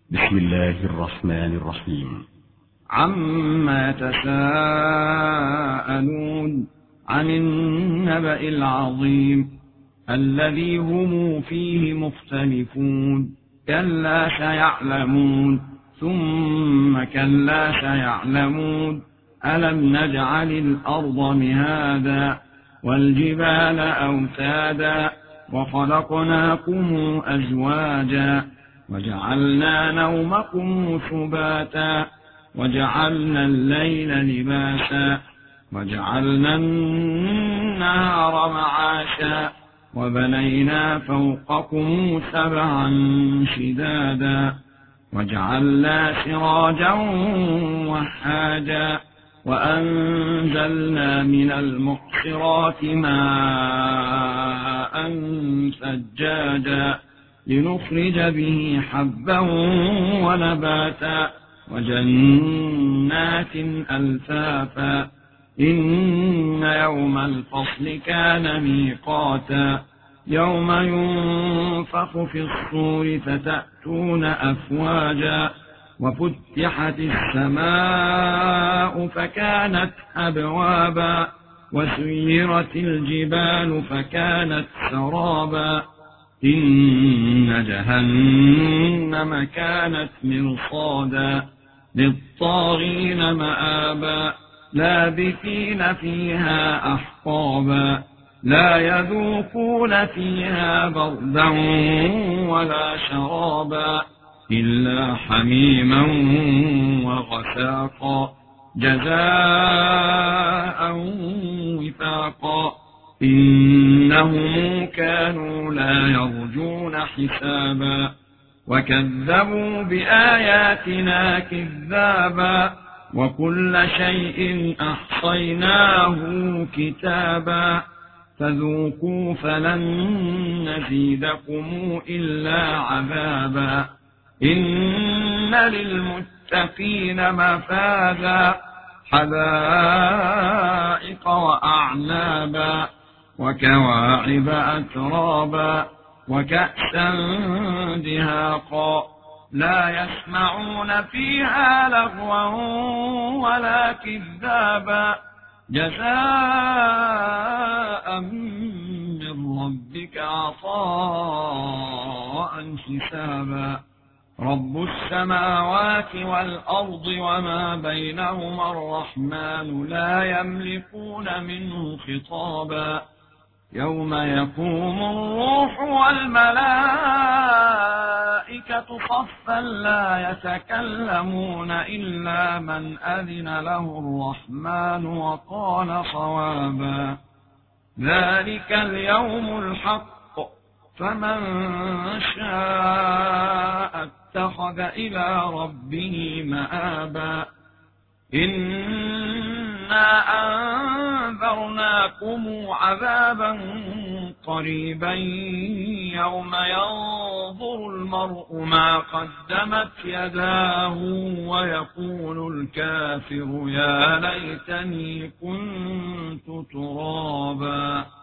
بسم الله الرحمن الرحيم. عما يتساءلون عن النبأ العظيم الذي هم فيه مختلفون كلا سيعلمون ثم كلا سيعلمون ألم نجعل الأرض مهادا والجبال أوتادا وخلقناكم أزواجا وجعلنا نومكم سباتا وجعلنا الليل لباسا وجعلنا النهار معاشا وبنينا فوقكم سبعا شدادا وجعلنا سراجا وهاجا وأنزلنا من المعصرات ماء ثجاجا لنخرج به حبا ونباتا وجنات ألفافا إن يوم الفصل كان ميقاتا يوم ينفخ في الصور فتأتون أفواجا وفتحت السماء فكانت أبوابا وسيرت الجبال فكانت سرابا إن جهنم كانت مرصادا للطاغين مآبا لابثين فيها أحقابا لا يذوقون فيها بردا ولا شرابا إلا حميما وغساقا جزاء وفاقا إنهم كانوا لا يرجون حسابا وكذبوا بآياتنا كذابا وكل شيء أحصيناه كتابا فذوقوا فلن نزيدكم إلا عذابا إن للمتقين مفازا حدائق وأعنابا وكواعب أترابا وكأسا دهاقا لا يسمعون فيها لغوا ولا كذابا جزاء من ربك عطاء حسابا رب السماوات والأرض وما بينهما الرحمن لا يملكون منه خطابا يوم يقوم الروح والملائكة صفا لا يتكلمون إلا من أذن له الرحمن وقال صوابا ذلك اليوم الحق فمن شاء اتخذ إلى ربه مآبا إنا أنذرناكم عذابا قريبا يوم ينظر المرء ما قدمت يداه ويقول الكافر يا ليتني كنت ترابا.